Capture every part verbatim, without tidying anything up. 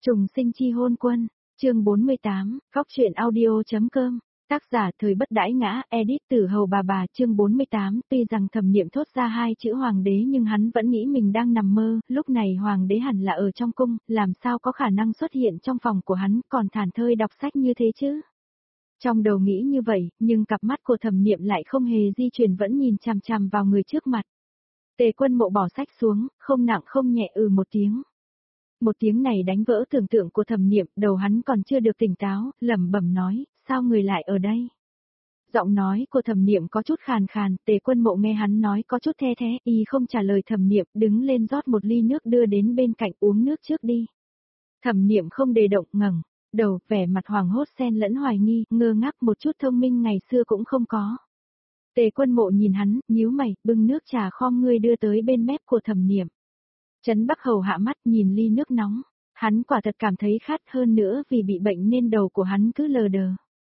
Trùng sinh chi hôn quân, chương bốn mươi tám, góc truyện audio.com, tác giả thời bất đãi ngã, edit Tử Hầu bà bà chương bốn mươi tám, tuy rằng Thẩm Niệm thốt ra hai chữ hoàng đế nhưng hắn vẫn nghĩ mình đang nằm mơ, lúc này hoàng đế hẳn là ở trong cung, làm sao có khả năng xuất hiện trong phòng của hắn, còn thản thơi đọc sách như thế chứ. Trong đầu nghĩ như vậy, nhưng cặp mắt của Thẩm Niệm lại không hề di chuyển vẫn nhìn chằm chằm vào người trước mặt. Tề Quân Mộ bỏ sách xuống, không nặng không nhẹ ừ một tiếng. Một tiếng này đánh vỡ tưởng tượng của Thẩm Niệm, đầu hắn còn chưa được tỉnh táo, lẩm bẩm nói, sao người lại ở đây? Giọng nói của Thẩm Niệm có chút khàn khàn, Tề Quân Mộ nghe hắn nói có chút the thế, y không trả lời Thẩm Niệm, đứng lên rót một ly nước đưa đến bên cạnh uống nước trước đi. Thẩm Niệm không đề động ngẩng đầu, vẻ mặt hoàng hốt xen lẫn hoài nghi, ngơ ngác một chút thông minh ngày xưa cũng không có. Tề Quân Mộ nhìn hắn, nhíu mày, bưng nước trà khom ngươi đưa tới bên mép của Thẩm Niệm. Trấn Bắc Hầu hạ mắt nhìn ly nước nóng, hắn quả thật cảm thấy khát hơn nữa vì bị bệnh nên đầu của hắn cứ lờ đờ.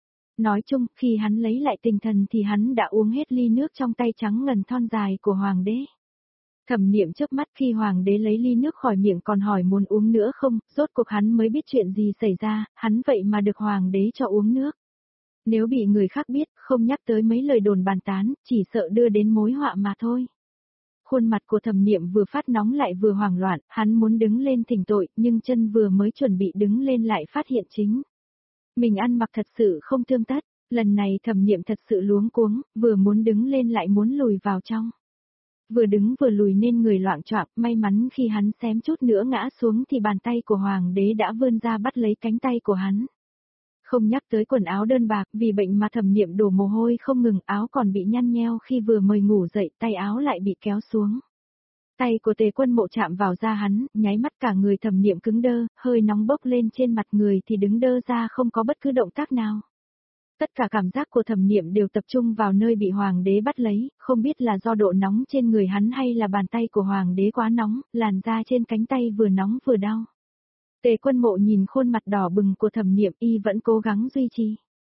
Nói chung, khi hắn lấy lại tinh thần thì hắn đã uống hết ly nước trong tay trắng ngần thon dài của hoàng đế. Thẩm Niệm chớp mắt khi hoàng đế lấy ly nước khỏi miệng còn hỏi muốn uống nữa không, rốt cuộc hắn mới biết chuyện gì xảy ra, hắn vậy mà được hoàng đế cho uống nước. Nếu bị người khác biết, không nhắc tới mấy lời đồn bàn tán, chỉ sợ đưa đến mối họa mà thôi. Khuôn mặt của Thẩm Niệm vừa phát nóng lại vừa hoảng loạn, hắn muốn đứng lên thỉnh tội, nhưng chân vừa mới chuẩn bị đứng lên lại phát hiện chính. Mình ăn mặc thật sự không tươm tất, lần này Thẩm Niệm thật sự luống cuống, vừa muốn đứng lên lại muốn lùi vào trong. Vừa đứng vừa lùi nên người loạng choạng, may mắn khi hắn xém chút nữa ngã xuống thì bàn tay của hoàng đế đã vươn ra bắt lấy cánh tay của hắn. Không nhắc tới quần áo đơn bạc, vì bệnh mà Thẩm Niệm đổ mồ hôi không ngừng, áo còn bị nhăn nheo khi vừa mới ngủ dậy, tay áo lại bị kéo xuống. Tay của Tề Quân Mộ chạm vào da hắn, nháy mắt cả người Thẩm Niệm cứng đơ, hơi nóng bốc lên trên mặt người thì đứng đơ ra không có bất cứ động tác nào. Tất cả cảm giác của Thẩm Niệm đều tập trung vào nơi bị hoàng đế bắt lấy, không biết là do độ nóng trên người hắn hay là bàn tay của hoàng đế quá nóng, làn da trên cánh tay vừa nóng vừa đau. Tề Quân Mộ nhìn khuôn mặt đỏ bừng của Thẩm Niệm, y vẫn cố gắng duy trì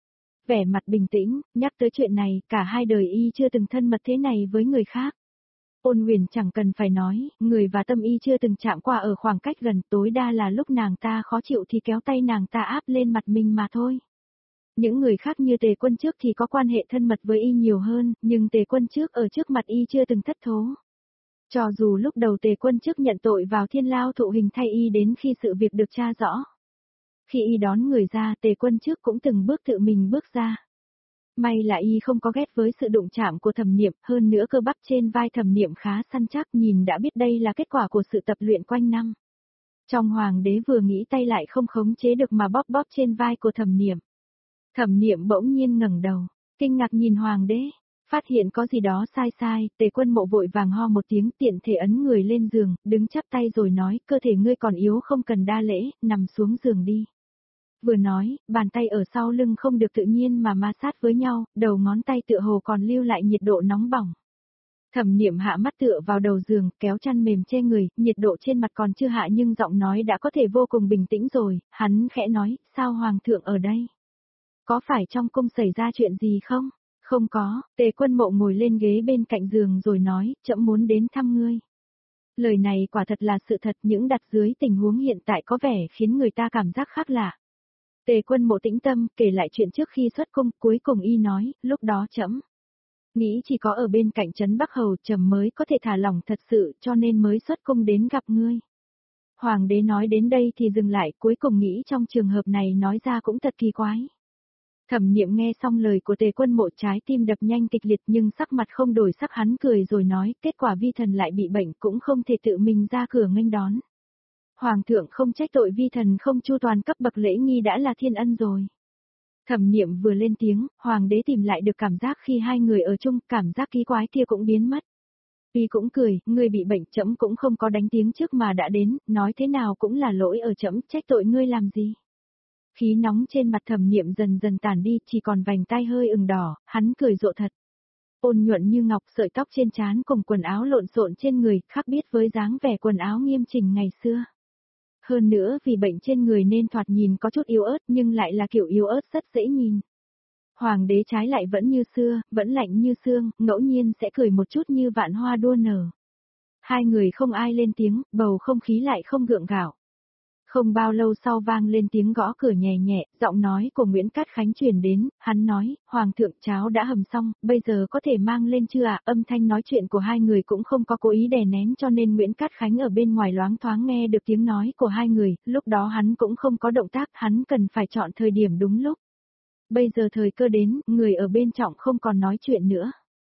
vẻ mặt bình tĩnh, nhắc tới chuyện này, cả hai đời y chưa từng thân mật thế này với người khác. Ôn Huyền chẳng cần phải nói, người và tâm y chưa từng chạm qua ở khoảng cách gần, tối đa là lúc nàng ta khó chịu thì kéo tay nàng ta áp lên mặt mình mà thôi. Những người khác như Tề Quân Trước thì có quan hệ thân mật với y nhiều hơn, nhưng Tề Quân Trước ở trước mặt y chưa từng thất thố. Cho dù lúc đầu Tề Quân Trước nhận tội vào Thiên Lao thụ hình thay y đến khi sự việc được tra rõ. Khi y đón người ra, Tề Quân Trước cũng từng bước tự mình bước ra. May là y không có ghét với sự đụng chạm của Thẩm Niệm, hơn nữa cơ bắp trên vai Thẩm Niệm khá săn chắc, nhìn đã biết đây là kết quả của sự tập luyện quanh năm. Trong hoàng đế vừa nghĩ tay lại không khống chế được mà bóp bóp trên vai của Thẩm Niệm. Thẩm Niệm bỗng nhiên ngẩng đầu, kinh ngạc nhìn hoàng đế, phát hiện có gì đó sai sai, Tề Quân Mộ vội vàng ho một tiếng tiện thể ấn người lên giường, đứng chắp tay rồi nói, cơ thể ngươi còn yếu không cần đa lễ, nằm xuống giường đi. Vừa nói, bàn tay ở sau lưng không được tự nhiên mà ma sát với nhau, đầu ngón tay tựa hồ còn lưu lại nhiệt độ nóng bỏng. Thẩm Niệm hạ mắt tựa vào đầu giường, kéo chăn mềm che người, nhiệt độ trên mặt còn chưa hạ nhưng giọng nói đã có thể vô cùng bình tĩnh rồi, hắn khẽ nói, sao hoàng thượng ở đây? Có phải trong cung xảy ra chuyện gì không? Không có, Tề Quân Mộ ngồi lên ghế bên cạnh giường rồi nói, trẫm muốn đến thăm ngươi. Lời này quả thật là sự thật, những đặt dưới tình huống hiện tại có vẻ khiến người ta cảm giác khác lạ. Tề Quân Mộ tĩnh tâm, kể lại chuyện trước khi xuất cung, cuối cùng y nói, lúc đó trẫm nghĩ chỉ có ở bên cạnh Trấn Bắc Hầu trẫm mới có thể thả lỏng thật sự cho nên mới xuất cung đến gặp ngươi. Hoàng đế nói đến đây thì dừng lại, cuối cùng nghĩ trong trường hợp này nói ra cũng thật kỳ quái. Thẩm Niệm nghe xong lời của Tề Quân Mộ trái tim đập nhanh kịch liệt nhưng sắc mặt không đổi sắc, hắn cười rồi nói, kết quả vi thần lại bị bệnh cũng không thể tự mình ra cửa nghênh đón. Hoàng thượng không trách tội vi thần không chu toàn cấp bậc lễ nghi đã là thiên ân rồi. Thẩm Niệm vừa lên tiếng, hoàng đế tìm lại được cảm giác khi hai người ở chung, cảm giác kỳ quái kia cũng biến mất. Y cũng cười, ngươi bị bệnh trẫm cũng không có đánh tiếng trước mà đã đến, nói thế nào cũng là lỗi ở trẫm, trách tội ngươi làm gì. Khí nóng trên mặt Thẩm Niệm dần dần tản đi, chỉ còn vành tai hơi ửng đỏ, hắn cười rộ thật. Ôn nhuận như ngọc, sợi tóc trên trán cùng quần áo lộn xộn trên người, khác biệt với dáng vẻ quần áo nghiêm chỉnh ngày xưa. Hơn nữa vì bệnh trên người nên thoạt nhìn có chút yếu ớt nhưng lại là kiểu yếu ớt rất dễ nhìn. Hoàng đế trái lại vẫn như xưa, vẫn lạnh như xương, ngẫu nhiên sẽ cười một chút như vạn hoa đua nở. Hai người không ai lên tiếng, bầu không khí lại không gượng gạo. Không bao lâu sau vang lên tiếng gõ cửa nhẹ nhẹ, giọng nói của Nguyễn Cát Khánh truyền đến, hắn nói, Hoàng thượng cháo đã hầm xong, bây giờ có thể mang lên chưa ạ? Âm thanh nói chuyện của hai người cũng không có cố ý đè nén cho nên Nguyễn Cát Khánh ở bên ngoài loáng thoáng nghe được tiếng nói của hai người, lúc đó hắn cũng không có động tác, hắn cần phải chọn thời điểm đúng lúc. Bây giờ thời cơ đến, người ở bên trọng không còn nói chuyện nữa.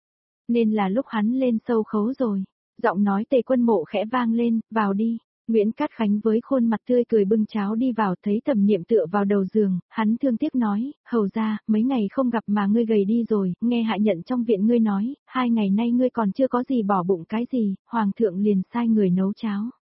Nên là lúc hắn lên sâu khấu rồi. Giọng nói Tề Quân Mộ khẽ vang lên, vào đi. Nguyễn Cát Khánh với khuôn mặt tươi cười bưng cháo đi vào, thấy Thẩm Niệm tựa vào đầu giường, hắn thương tiếc nói, hầu ra, mấy ngày không gặp mà ngươi gầy đi rồi, nghe hạ nhận trong viện ngươi nói, hai ngày nay ngươi còn chưa có gì bỏ bụng cái gì, hoàng thượng liền sai người nấu cháo.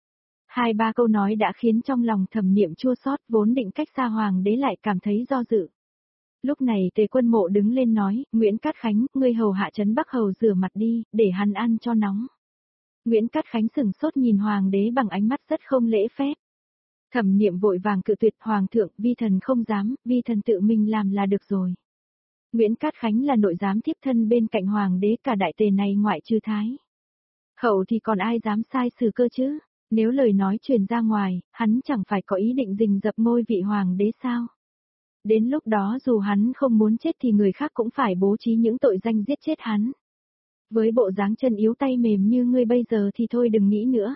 Hai ba câu nói đã khiến trong lòng Thẩm Niệm chua xót, vốn định cách xa hoàng đế lại cảm thấy do dự. Lúc này Tề Quân Mộ đứng lên nói, Nguyễn Cát Khánh, ngươi hầu hạ trấn Bắc Hầu rửa mặt đi, để hắn ăn cho nóng. Nguyễn Cát Khánh sừng sốt nhìn hoàng đế bằng ánh mắt rất không lễ phép. Thẩm Niệm vội vàng cự tuyệt, hoàng thượng, vi thần không dám, vi thần tự mình làm là được rồi. Nguyễn Cát Khánh là nội giám tiếp thân bên cạnh hoàng đế, cả đại tề này ngoại trừ Thái Hậu thì còn ai dám sai xử cơ chứ, nếu lời nói truyền ra ngoài, hắn chẳng phải có ý định rình rập ngôi vị hoàng đế sao. Đến lúc đó dù hắn không muốn chết thì người khác cũng phải bố trí những tội danh giết chết hắn. Với bộ dáng chân yếu tay mềm như ngươi bây giờ thì thôi đừng nghĩ nữa.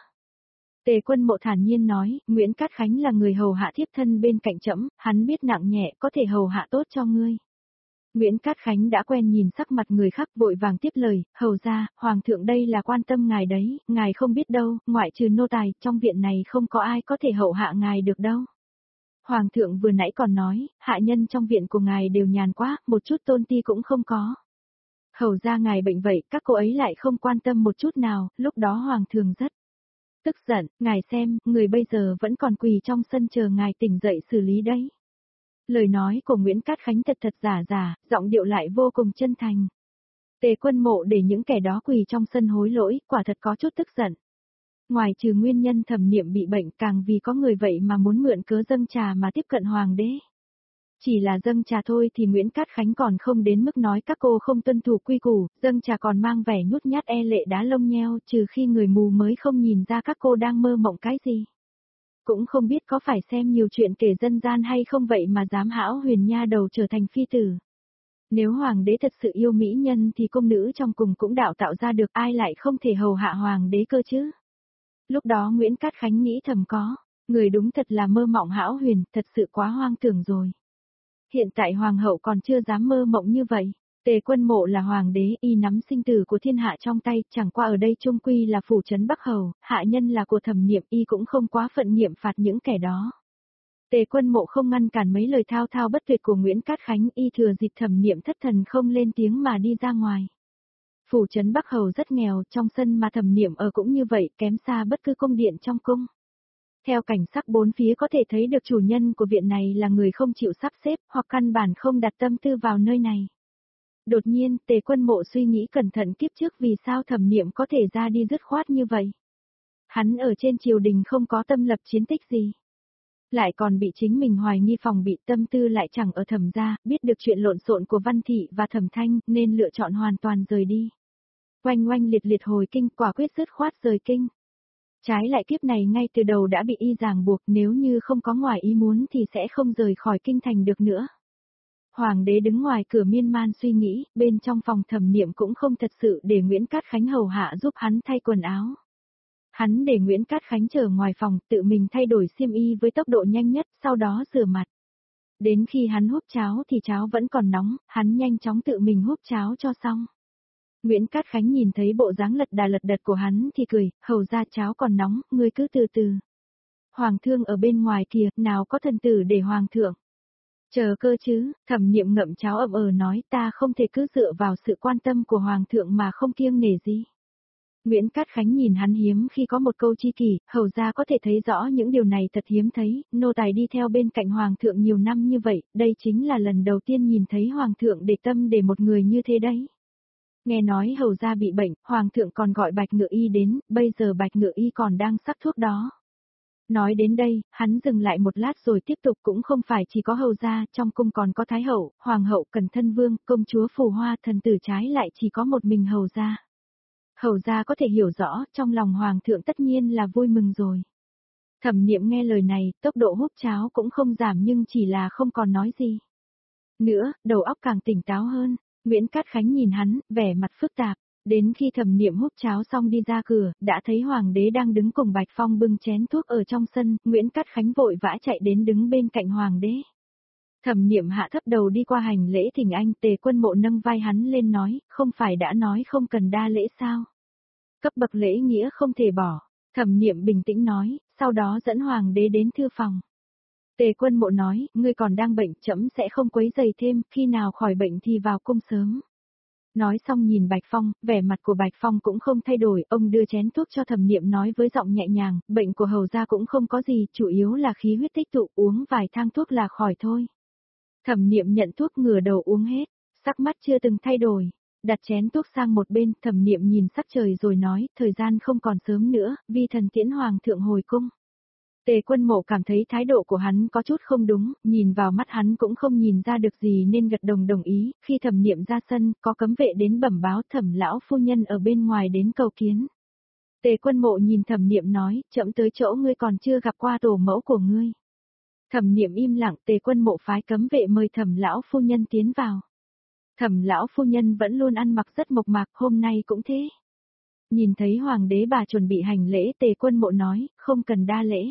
Tề Quân Mộ thản nhiên nói, Nguyễn Cát Khánh là người hầu hạ thiếp thân bên cạnh trẫm, hắn biết nặng nhẹ có thể hầu hạ tốt cho ngươi. Nguyễn Cát Khánh đã quen nhìn sắc mặt người khác vội vàng tiếp lời, hầu ra, hoàng thượng đây là quan tâm ngài đấy, ngài không biết đâu, ngoại trừ nô tài, trong viện này không có ai có thể hầu hạ ngài được đâu. Hoàng thượng vừa nãy còn nói, hạ nhân trong viện của ngài đều nhàn quá, một chút tôn ti cũng không có. Hầu ra ngài bệnh vậy, các cô ấy lại không quan tâm một chút nào, lúc đó hoàng thượng rất tức giận, ngài xem, người bây giờ vẫn còn quỳ trong sân chờ ngài tỉnh dậy xử lý đấy. Lời nói của Nguyễn Cát Khánh thật thật giả giả, giọng điệu lại vô cùng chân thành. Tề Quân Mộ để những kẻ đó quỳ trong sân hối lỗi, quả thật có chút tức giận. Ngoài trừ nguyên nhân Thẩm Niệm bị bệnh, càng vì có người vậy mà muốn mượn cớ dâng trà mà tiếp cận hoàng đế. Chỉ là dâng trà thôi thì Nguyễn Cát Khánh còn không đến mức nói các cô không tuân thủ quy củ, dâng trà còn mang vẻ nhút nhát e lệ đá lông nheo, trừ khi người mù mới không nhìn ra các cô đang mơ mộng cái gì. Cũng không biết có phải xem nhiều chuyện kể dân gian hay không vậy mà dám hão huyền nha đầu trở thành phi tử. Nếu hoàng đế thật sự yêu mỹ nhân thì cung nữ trong cùng cũng đạo tạo ra được, ai lại không thể hầu hạ hoàng đế cơ chứ. Lúc đó Nguyễn Cát Khánh nghĩ thầm có, người đúng thật là mơ mộng hão huyền, thật sự quá hoang tưởng rồi. Hiện tại hoàng hậu còn chưa dám mơ mộng như vậy. Tề Quân Mộ là hoàng đế, y nắm sinh tử của thiên hạ trong tay, chẳng qua ở đây trung quy là phủ trấn Bắc Hầu, hạ nhân là của Thẩm Niệm, y cũng không quá phận nghiệm phạt những kẻ đó. Tề Quân Mộ không ngăn cản mấy lời thao thao bất tuyệt của Nguyễn Cát Khánh, y thừa dịp Thẩm Niệm thất thần không lên tiếng mà đi ra ngoài. Phủ trấn Bắc Hầu rất nghèo, trong sân mà Thẩm Niệm ở cũng như vậy, kém xa bất cứ cung điện trong cung. Theo cảnh sắc bốn phía có thể thấy được chủ nhân của viện này là người không chịu sắp xếp, hoặc căn bản không đặt tâm tư vào nơi này. Đột nhiên, Tề Quân Mộ suy nghĩ cẩn thận kiếp trước vì sao Thẩm Niệm có thể ra đi dứt khoát như vậy. Hắn ở trên triều đình không có tâm lập chiến tích gì. Lại còn bị chính mình hoài nghi phòng bị, tâm tư lại chẳng ở Thẩm gia, biết được chuyện lộn xộn của Văn Thị và Thẩm Thanh nên lựa chọn hoàn toàn rời đi. Oanh oanh liệt liệt hồi kinh, quả quyết dứt khoát rời kinh. Trái lại kiếp này ngay từ đầu đã bị y ràng buộc, nếu như không có ngoài ý muốn thì sẽ không rời khỏi kinh thành được nữa. Hoàng đế đứng ngoài cửa miên man suy nghĩ, bên trong phòng Thẩm Niệm cũng không thật sự để Nguyễn Cát Khánh hầu hạ giúp hắn thay quần áo. Hắn để Nguyễn Cát Khánh chờ ngoài phòng, tự mình thay đổi xiêm y với tốc độ nhanh nhất, sau đó rửa mặt. Đến khi hắn húp cháo thì cháo vẫn còn nóng, hắn nhanh chóng tự mình húp cháo cho xong. Nguyễn Cát Khánh nhìn thấy bộ dáng lật đà lật đật của hắn thì cười, hầu ra cháo còn nóng, ngươi cứ từ từ. Hoàng thương ở bên ngoài kìa, nào có thần tử để hoàng thượng. Chờ cơ chứ, Thẩm Niệm ngậm cháo ậm ờ nói, ta không thể cứ dựa vào sự quan tâm của hoàng thượng mà không kiêng nể gì. Nguyễn Cát Khánh nhìn hắn hiếm khi có một câu chi kỷ, hầu ra có thể thấy rõ những điều này thật hiếm thấy, nô tài đi theo bên cạnh hoàng thượng nhiều năm như vậy, đây chính là lần đầu tiên nhìn thấy hoàng thượng để tâm để một người như thế đấy. Nghe nói hầu ra bị bệnh, hoàng thượng còn gọi Bạch Ngự Y đến, bây giờ Bạch Ngự Y còn đang sắc thuốc đó. Nói đến đây, hắn dừng lại một lát rồi tiếp tục, cũng không phải chỉ có hầu gia, trong cung còn có thái hậu, hoàng hậu, cẩn thân vương, công chúa phù hoa, thần tử, trái lại chỉ có một mình hầu gia. Hầu gia có thể hiểu rõ, trong lòng hoàng thượng tất nhiên là vui mừng rồi. Thẩm Niệm nghe lời này, tốc độ hút cháo cũng không giảm nhưng chỉ là không còn nói gì. Nữa, đầu óc càng tỉnh táo hơn, Nguyễn Cát Khánh nhìn hắn, vẻ mặt phức tạp, đến khi Thẩm Niệm hút cháo xong đi ra cửa, đã thấy Hoàng đế đang đứng cùng Bạch Phong bưng chén thuốc ở trong sân, Nguyễn Cát Khánh vội vã chạy đến đứng bên cạnh Hoàng đế. Thẩm Niệm hạ thấp đầu đi qua hành lễ thỉnh anh, Tề Quân Mộ nâng vai hắn lên nói, không phải đã nói không cần đa lễ sao? Cấp bậc lễ nghĩa không thể bỏ. Thẩm Niệm bình tĩnh nói, sau đó dẫn Hoàng đế đến thư phòng. Tề Quân Mộ nói, ngươi còn đang bệnh, trẫm sẽ không quấy rầy thêm, khi nào khỏi bệnh thì vào cung sớm. Nói xong nhìn Bạch Phong, vẻ mặt của Bạch Phong cũng không thay đổi, ông đưa chén thuốc cho Thẩm Niệm nói với giọng nhẹ nhàng, bệnh của hầu gia cũng không có gì, chủ yếu là khí huyết tích tụ, uống vài thang thuốc là khỏi thôi. Thẩm Niệm nhận thuốc ngửa đầu uống hết, sắc mắt chưa từng thay đổi. Đặt chén thuốc sang một bên, Thẩm Niệm nhìn sắc trời rồi nói, thời gian không còn sớm nữa, vi thần tiễn Hoàng thượng hồi cung. Tề Quân Mộ cảm thấy thái độ của hắn có chút không đúng, nhìn vào mắt hắn cũng không nhìn ra được gì nên gật đồng đồng ý, khi Thẩm Niệm ra sân, có cấm vệ đến bẩm báo Thẩm lão phu nhân ở bên ngoài đến cầu kiến. Tề Quân Mộ nhìn Thẩm Niệm nói, chậm tới chỗ ngươi còn chưa gặp qua tổ mẫu của ngươi. Thẩm Niệm im lặng, Tề Quân Mộ phái cấm vệ mời Thẩm lão phu nhân tiến vào. Thẩm lão phu nhân vẫn luôn ăn mặc rất mộc mạc, hôm nay cũng thế. Nhìn thấy Hoàng đế bà chuẩn bị hành lễ, Tề Quân Mộ nói, không cần đa lễ.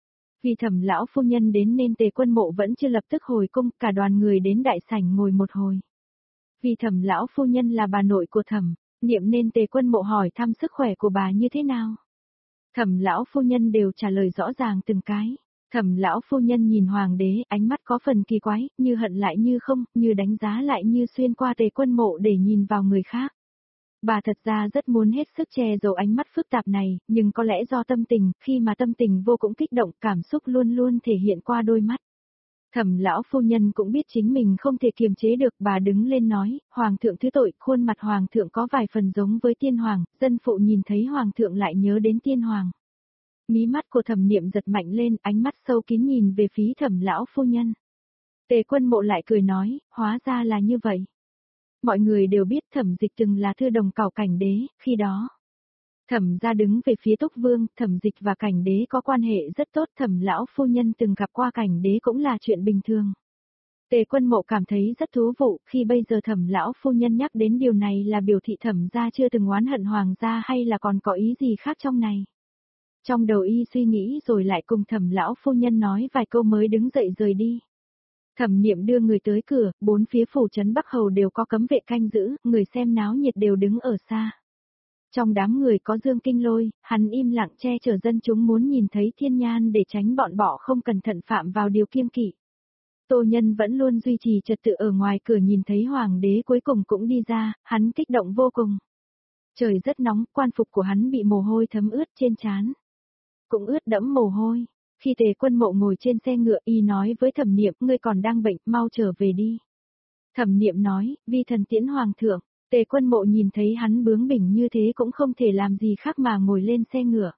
Vì Thẩm lão phu nhân đến nên Tề Quân Mộ vẫn chưa lập tức hồi cung, cả đoàn người đến đại sảnh ngồi một hồi. Vì Thẩm lão phu nhân là bà nội của Thẩm Niệm nên Tề Quân Mộ hỏi thăm sức khỏe của bà như thế nào. Thẩm lão phu nhân đều trả lời rõ ràng từng cái. Thẩm lão phu nhân nhìn Hoàng đế, ánh mắt có phần kỳ quái, như hận lại như không, như đánh giá lại như xuyên qua Tề Quân Mộ để nhìn vào người khác. Bà thật ra rất muốn hết sức che giấu ánh mắt phức tạp này, nhưng có lẽ do tâm tình, khi mà tâm tình vô cùng kích động, cảm xúc luôn luôn thể hiện qua đôi mắt. Thẩm lão phu nhân cũng biết chính mình không thể kiềm chế được, bà đứng lên nói, Hoàng thượng thứ tội, khuôn mặt Hoàng thượng có vài phần giống với tiên hoàng, dân phụ nhìn thấy Hoàng thượng lại nhớ đến tiên hoàng. Mí mắt của Thẩm Niệm giật mạnh lên, ánh mắt sâu kín nhìn về phía Thẩm lão phu nhân. Tề Quân Mộ lại cười nói, hóa ra là như vậy. Mọi người đều biết Thẩm Dịch từng là thư đồng cảo Cảnh đế, khi đó. Thẩm gia đứng về phía Túc Vương, Thẩm Dịch và Cảnh đế có quan hệ rất tốt, Thẩm lão phu nhân từng gặp qua Cảnh đế cũng là chuyện bình thường. Tề Quân Mộ cảm thấy rất thú vị, khi bây giờ Thẩm lão phu nhân nhắc đến điều này là biểu thị Thẩm gia chưa từng oán hận hoàng gia hay là còn có ý gì khác trong này. Trong đầu y suy nghĩ rồi lại cùng Thẩm lão phu nhân nói vài câu mới đứng dậy rời đi. Thẩm Niệm đưa người tới cửa, bốn phía phủ trấn Bắc Hầu đều có cấm vệ canh giữ, người xem náo nhiệt đều đứng ở xa. Trong đám người có Dương Kinh Lôi, hắn im lặng che chở dân chúng muốn nhìn thấy thiên nhan để tránh bọn bọ không cẩn thận phạm vào điều kiêng kỵ. Tô Nhân vẫn luôn duy trì trật tự ở ngoài cửa, nhìn thấy Hoàng đế cuối cùng cũng đi ra, hắn kích động vô cùng. Trời rất nóng, quan phục của hắn bị mồ hôi thấm ướt trên trán. Cũng ướt đẫm mồ hôi. Khi Tề Quân Mộ ngồi trên xe ngựa, y nói với Thẩm Niệm, ngươi còn đang bệnh, mau trở về đi. Thẩm Niệm nói, vi thần tiễn Hoàng thượng. Tề Quân Mộ nhìn thấy hắn bướng bỉnh như thế cũng không thể làm gì khác mà ngồi lên xe ngựa.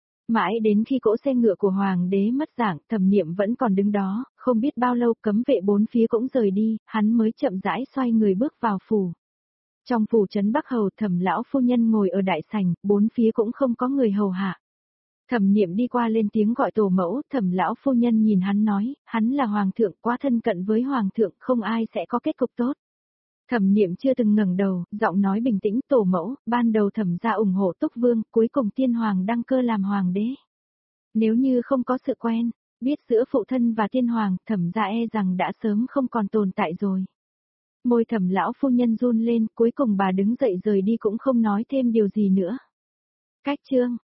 Mãi đến khi cỗ xe ngựa của Hoàng đế mất dạng, Thẩm Niệm vẫn còn đứng đó, không biết bao lâu cấm vệ bốn phía cũng rời đi, hắn mới chậm rãi xoay người bước vào phủ. Trong phủ trấn Bắc Hầu, Thẩm lão phu nhân ngồi ở đại sảnh, bốn phía cũng không có người hầu hạ. Thẩm Niệm đi qua lên tiếng gọi tổ mẫu, Thẩm lão phu nhân nhìn hắn nói, hắn là hoàng thượng, quá thân cận với hoàng thượng, không ai sẽ có kết cục tốt. Thẩm Niệm chưa từng ngẩng đầu, giọng nói bình tĩnh, tổ mẫu, ban đầu Thẩm gia ủng hộ Túc Vương, cuối cùng tiên hoàng đăng cơ làm hoàng đế. Nếu như không có sự quen, biết giữa phụ thân và tiên hoàng, Thẩm gia e rằng đã sớm không còn tồn tại rồi. Môi Thẩm lão phu nhân run lên, cuối cùng bà đứng dậy rời đi cũng không nói thêm điều gì nữa. Cách chương